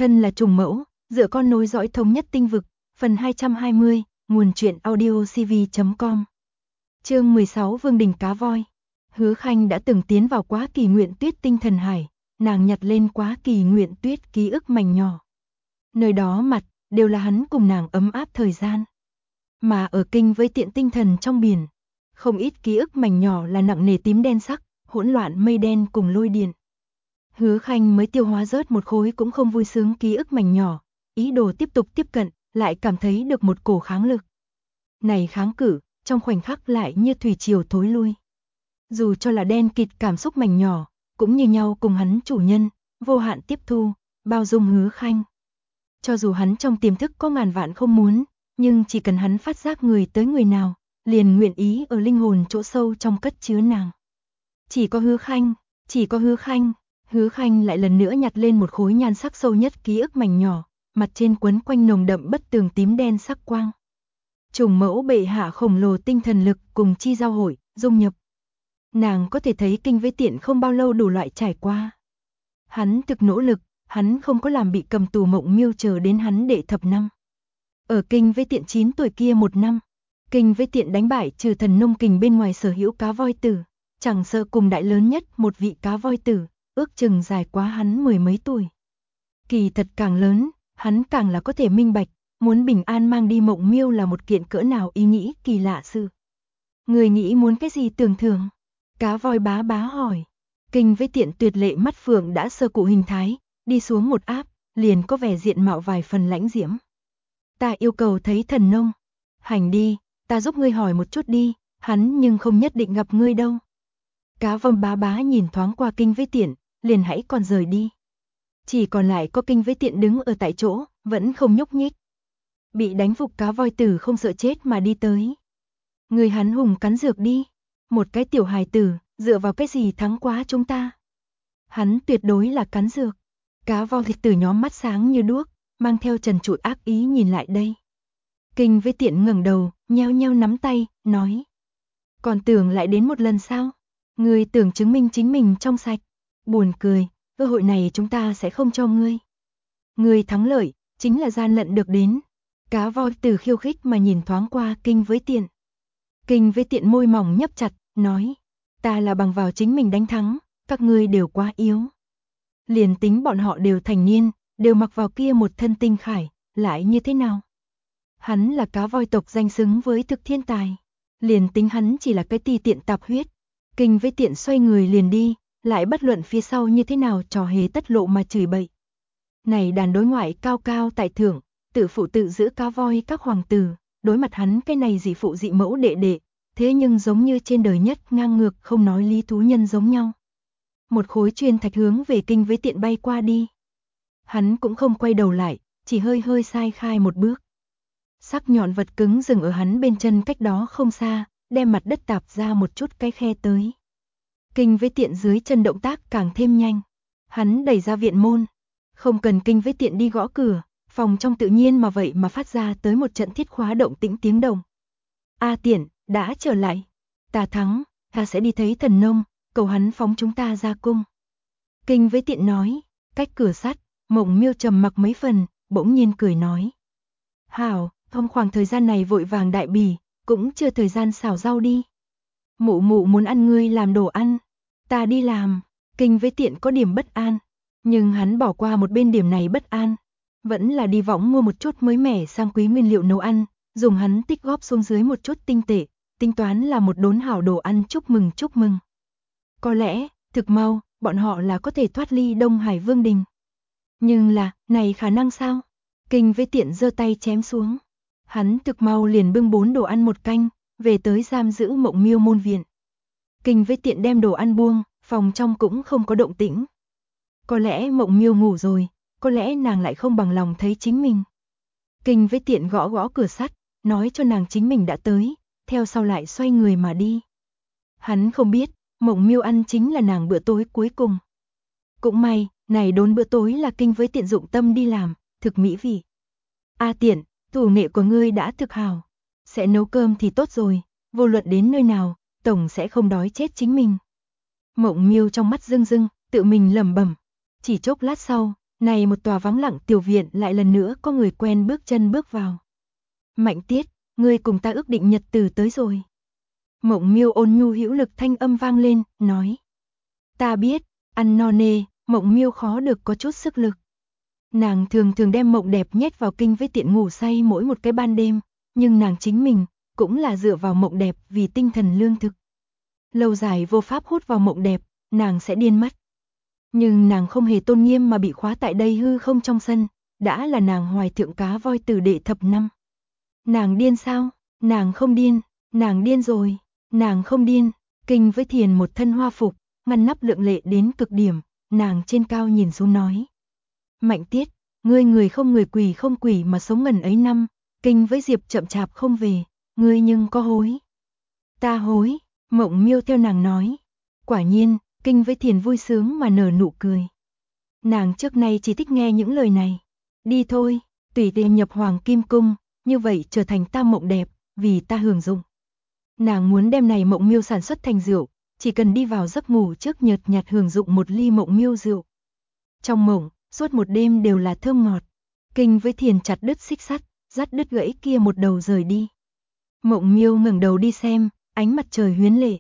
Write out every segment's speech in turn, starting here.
Thân là trùng mẫu, dựa con nối dõi thống nhất tinh vực, phần 220, nguồn truyện audio cv.com. Chương 16 Vương đình cá voi. Hứa Khanh đã từng tiến vào Quá Kỳ Nguyện Tuyết tinh thần hải, nàng nhặt lên Quá Kỳ Nguyện Tuyết ký ức mảnh nhỏ. Nơi đó mặt đều là hắn cùng nàng ấm áp thời gian. Mà ở kinh với tiện tinh thần trong biển, không ít ký ức mảnh nhỏ là nặng nề tím đen sắc, hỗn loạn mây đen cùng lôi điện. Hứa Khanh mới tiêu hóa rớt một khối cũng không vui sướng ký ức mảnh nhỏ, ý đồ tiếp tục tiếp cận, lại cảm thấy được một cổ kháng lực. Này kháng cự, trong khoảnh khắc lại như thủy triều thối lui. Dù cho là đen kịt cảm xúc mảnh nhỏ, cũng như nhau cùng hắn chủ nhân, vô hạn tiếp thu, bao dung Hứa Khanh. Cho dù hắn trong tiềm thức có ngàn vạn không muốn, nhưng chỉ cần hắn phát giác người tới người nào, liền nguyện ý ở linh hồn chỗ sâu trong cất chứa nàng. Chỉ có Hứa Khanh, chỉ có Hứa Khanh. Hứa Khanh lại lần nữa nhặt lên một khối nhan sắc sâu nhất ký ức mảnh nhỏ, mặt trên quấn quanh nồng đậm bất tường tím đen sắc quang. Trùng mẫu bệ hạ khổng lồ tinh thần lực cùng chi giao hội, dung nhập. Nàng có thể thấy kinh với tiện không bao lâu đủ loại trải qua. Hắn thực nỗ lực, hắn không có làm bị cầm tù Mộng Miêu chờ đến hắn đệ thập năm. Ở kinh với tiện 9 tuổi kia 1 năm, kinh với tiện đánh bại trừ thần nông kình bên ngoài sở hữu cá voi tử, chẳng sợ cùng đại lớn nhất một vị cá voi tử, ước chừng dài quá hắn 10 mấy tuổi. Kỳ thật càng lớn, hắn càng là có thể minh bạch, muốn bình an mang đi Mộng Miêu là một kiện cỡ nào ý nghĩ kỳ lạ sự. Người nghĩ muốn cái gì tưởng thưởng? Cá voi bá bá hỏi. Kinh với tiện tuyệt lệ mắt phượng đã sơ cụ hình thái, đi xuống một áp, liền có vẻ diện mạo vài phần lãnh diễm. Ta yêu cầu thấy thần nông. Hành đi, ta giúp ngươi hỏi một chút đi, hắn nhưng không nhất định gặp ngươi đâu. Cá voi bá bá nhìn thoáng qua kinh với tiện, liền hãy còn rời đi. Chỉ còn lại có kinh với tiện đứng ở tại chỗ, vẫn không nhúc nhích. Bị đánh phục cá voi tử không sợ chết mà đi tới. Người hắn hùng cắn dược đi. Một cái tiểu hài tử, dựa vào cái gì thắng quá chúng ta? Hắn tuyệt đối là cắn dược. Cá voi tử nhóm mắt sáng như đuốc, mang theo trần trụi ác ý nhìn lại đây. Kinh với tiện ngẩng đầu, nheo nheo nắm tay, nói. Còn tưởng lại đến một lần sao? Ngươi tưởng chứng minh chính mình trong sạch. Buồn cười, cơ hội này chúng ta sẽ không cho ngươi. Ngươi thắng lợi, chính là gian lận được đến. Cá voi tử khiêu khích mà nhìn thoáng qua kinh với tiện. Kinh với tiện môi mỏng nhấp chặt, nói. Ta là bằng vào chính mình đánh thắng, các ngươi đều quá yếu. Liền tính bọn họ đều thành niên, đều mặc vào kia một thân tinh khải, lại như thế nào? Hắn là cá voi tộc danh xứng với thực thiên tài. Liền tính hắn chỉ là cái ti tiện tạp huyết. Kinh với tiện xoay người liền đi, lại bất luận phía sau như thế nào trò hề tất lộ mà chửi bậy. Này đàn đối ngoại cao cao tại thượng, tự phụ tự giữ cá voi các hoàng tử, đối mặt hắn cái này dị phụ dị mẫu đệ đệ, thế nhưng giống như trên đời nhất ngang ngược không nói lý thú nhân giống nhau. Một khối chuyên thạch hướng về kinh với tiện bay qua đi. Hắn cũng không quay đầu lại, chỉ hơi hơi sai khai một bước. Sắc nhọn vật cứng dừng ở hắn bên chân cách đó không xa, đem mặt đất tạp ra một chút cái khe tới. Kinh với tiện dưới chân động tác càng thêm nhanh. Hắn đẩy ra viện môn. Không cần kinh với tiện đi gõ cửa, phòng trong tự nhiên mà vậy mà phát ra tới một trận thiết khóa động tĩnh tiếng động. A Tiện, đã trở lại. Ta thắng, ta sẽ đi thấy thần nông, cầu hắn phóng chúng ta ra cung. Kinh với tiện nói, cách cửa sắt, Mộng Miêu trầm mặc mấy phần, bỗng nhiên cười nói. Hảo, trong khoảng thời gian này vội vàng đại bỉ, cũng chưa thời gian xào rau đi. Mụ mụ muốn ăn ngươi làm đồ ăn, ta đi làm. Kinh với tiện có điểm bất an, nhưng hắn bỏ qua một bên điểm này bất an, vẫn là đi võng mua một chút mới mẻ sang quý nguyên liệu nấu ăn, dùng hắn tích góp xuống dưới một chút tinh tệ, tính toán là một đốn hảo đồ ăn chúc mừng chúc mừng. Có lẽ, thực mau, bọn họ là có thể thoát ly Đông Hải Vương đình. Nhưng là, này khả năng sao? Kinh với tiện giơ tay chém xuống. Hắn thực mau liền bưng 4 đồ ăn một canh, về tới giam giữ Mộng Miêu môn viện. Kinh với tiện đem đồ ăn buông, phòng trong cũng không có động tĩnh. Có lẽ Mộng Miêu ngủ rồi, có lẽ nàng lại không bằng lòng thấy chính mình. Kinh với tiện gõ gõ cửa sắt, nói cho nàng chính mình đã tới, theo sau lại xoay người mà đi. Hắn không biết, Mộng Miêu ăn chính là nàng bữa tối cuối cùng. Cũng may, này đốn bữa tối là kinh với tiện dụng tâm đi làm, thực mỹ vị. A Tiện, thủ nghệ của ngươi đã thực hào, sẽ nấu cơm thì tốt rồi, vô luận đến nơi nào, tổng sẽ không đói chết chính mình. Mộng Miêu trong mắt rưng rưng, tự mình lẩm bẩm. Chỉ chốc lát sau, Này một tòa vắng lặng tiểu viện lại lần nữa có người quen bước chân bước vào. Mạnh Tiết, ngươi cùng ta ước định nhật từ tới rồi. Mộng Miêu ôn nhu hữu lực thanh âm vang lên, nói. Ta biết, ăn no nê, Mộng Miêu khó được có chút sức lực. Nàng thường thường đem Mộng Đẹp nhét vào kinh với tiện ngủ say mỗi một cái ban đêm, nhưng nàng chính mình cũng là dựa vào Mộng Đẹp vì tinh thần lương thực. Lâu dài vô pháp hút vào Mộng Đẹp, nàng sẽ điên mất. Nhưng nàng không hề tôn nghiêm mà bị khóa tại đây hư không trong sân, đã là nàng hoài thượng cá voi từ đệ thập năm. Nàng điên sao? Nàng không điên, nàng điên rồi, nàng không điên. Kinh với Thiền một thân hoa phục, ngăn nắp lượng lệ đến cực điểm, nàng trên cao nhìn xuống nói. Mạnh Tiết, ngươi người không người quỷ không quỷ mà sống ngần ấy năm, Kinh với Diệp chậm chạp không về, ngươi nhưng có hối? Ta hối, Mộng Miêu theo nàng nói. Quả nhiên, Kinh với Thiền vui sướng mà nở nụ cười. Nàng trước nay chỉ thích nghe những lời này. Đi thôi, tùy tiện nhập Hoàng Kim Cung, như vậy trở thành ta Mộng Đẹp, vì ta hưởng dụng. Nàng muốn đem này Mộng Miêu sản xuất thành rượu, chỉ cần đi vào giấc ngủ trước nhợt nhạt hưởng dụng một ly Mộng Miêu rượu. Trong mộng, suốt một đêm đều là thơm ngọt. Kinh với Thiền chặt đứt xích sắt, dắt đứt gãy kia một đầu rời đi. Mộng Miêu ngẩng đầu đi xem, ánh mặt trời huyến lệ.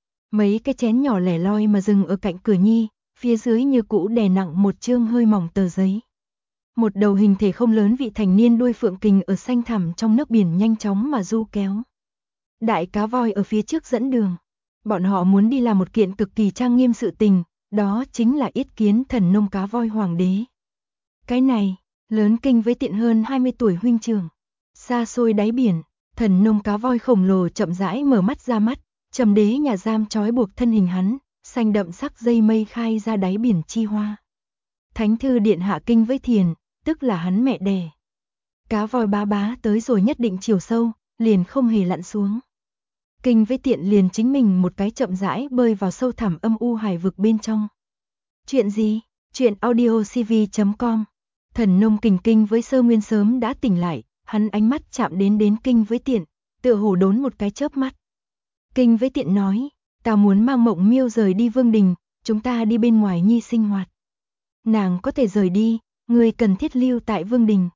Mấy cái chén nhỏ lẻ loi mà dừng ở cạnh cửa nhi, phía dưới như cũ đè nặng một chương hơi mỏng tờ giấy. Một đầu hình thể không lớn vị thành niên đuôi phượng kình ở xanh thẳm trong nước biển nhanh chóng mà du kéo. Đại cá voi ở phía trước dẫn đường. Bọn họ muốn đi làm một kiện cực kỳ trang nghiêm sự tình, đó chính là yết kiến thần nông cá voi hoàng đế. Cái này, lớn Kinh với Tiện hơn 20 tuổi huynh trưởng. Xa xôi đáy biển, thần nông cá voi khổng lồ chậm rãi mở mắt ra mắt, trầm đế nhà giam trói buộc thân hình hắn, xanh đậm sắc dây mây khai ra đáy biển chi hoa. Thánh thư điện hạ Kinh với Thiền, tức là hắn mẹ đẻ. Cá voi bá bá tới rồi nhất định chiều sâu, liền không hề lặn xuống. Kinh với Tiện liền chính mình một cái chậm rãi bơi vào sâu thẳm âm u hải vực bên trong. Chuyện gì? Chuyện audiocv.com. Thần nông kình Kinh với Sơ Nguyên sớm đã tỉnh lại, hắn ánh mắt chạm đến Kinh với Tiện, tựa hồ đốn một cái chớp mắt. Kinh với Tiện nói, ta muốn mang Mộng Miêu rời đi Vương Đình, chúng ta đi bên ngoài nhi sinh hoạt. Nàng có thể rời đi, ngươi cần thiết lưu tại Vương Đình.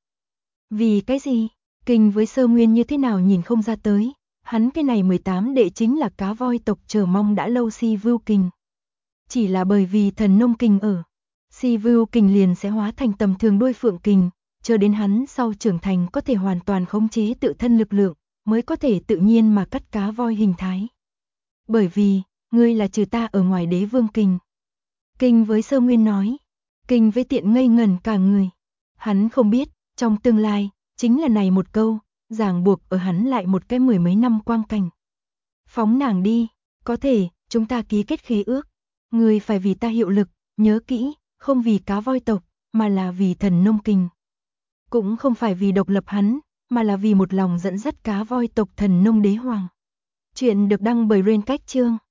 Vì cái gì? Kinh với Sơ Nguyên như thế nào nhìn không ra tới, hắn cái này 18 đệ chính là cá voi tộc chờ mong đã lâu Si Vưu Kình. Chỉ là bởi vì thần nông kình ở, Si Vưu Kình liền sẽ hóa thành tầm thường đuôi phượng kình, chờ đến hắn sau trưởng thành có thể hoàn toàn khống chế tự thân lực lượng, mới có thể tự nhiên mà cắt cá voi hình thái. Bởi vì, ngươi là trừ ta ở ngoài đế vương kình. Kinh với Sơ Nguyên nói, Kinh với Tiện ngây ngẩn cả người. Hắn không biết, trong tương lai, chính là này một câu, ràng buộc ở hắn lại một cái 10 mấy năm quang cảnh. Phóng nàng đi, có thể, chúng ta ký kết khế ước. Ngươi phải vì ta hiệu lực, nhớ kỹ, không vì cá voi tộc, mà là vì thần nông kình. Cũng không phải vì độc lập hắn, mà là vì một lòng dẫn dắt cá voi tộc thần nông đế hoàng. Chuyện được đăng bởi Rain Cách Chương.